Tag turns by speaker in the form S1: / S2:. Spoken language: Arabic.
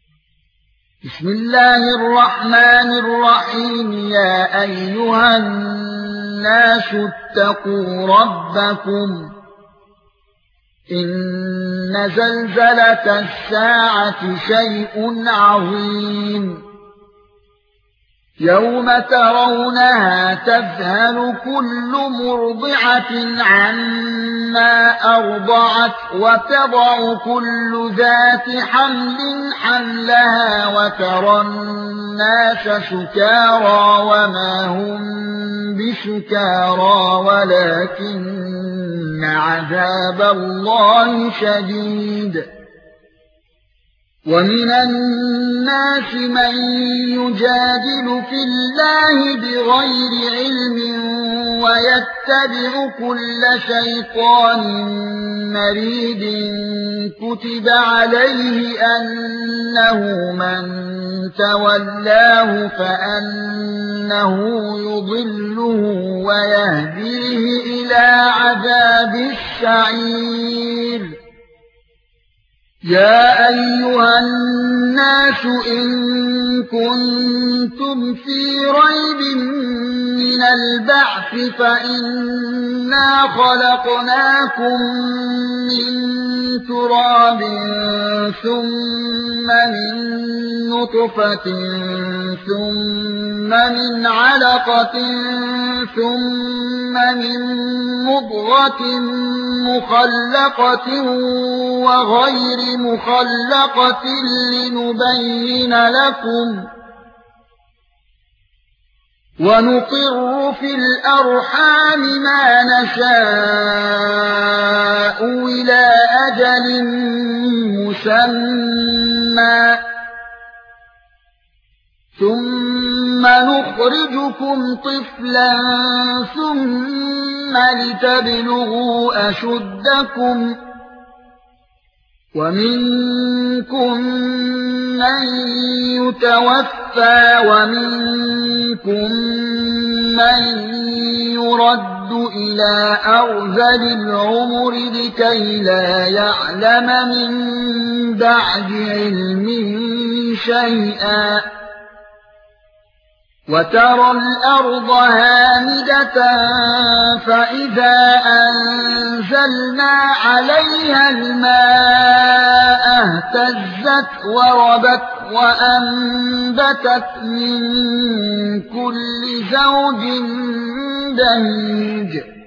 S1: بسم الله الرحمن الرحيم يا ايها الناس اتقوا ربكم ان زلزلة الساعة شيء عظيم يوم ترونها تذهل كل مرضعة عما أرضعت وتضع كل ذات حمل حملها وترى الناس سكارى وما هم بسكارى ولكن عذاب الله شديد ومن الناس من يجادل في الله بغير علم ويتبع كل شيطان مريد كتب عليه أنه من تولاه فأنه يضله ويهديه إلى عذاب السعير يا ايها الناس ان كنتم في ريب من البعث فإنا خلقناكم من تراب ثم من نطفة ثم من علقة ثم من مضغة مخلقة وغير مخلقة لنبين لكم ونقر في الأرحام ما نشاء إلى أجل مسمى ثم نخرجكم طفلا ثم لتبلغوا أشدكم ومنكم من يتوفى ومنكم من يرد إلى أرذل العمر لكي لا يعلم من بعد علم شيئا وترى الأرض هامدة فإذا أنزلنا عليها الماء اهتزت وربت وأنبتت من كل زوج بهيج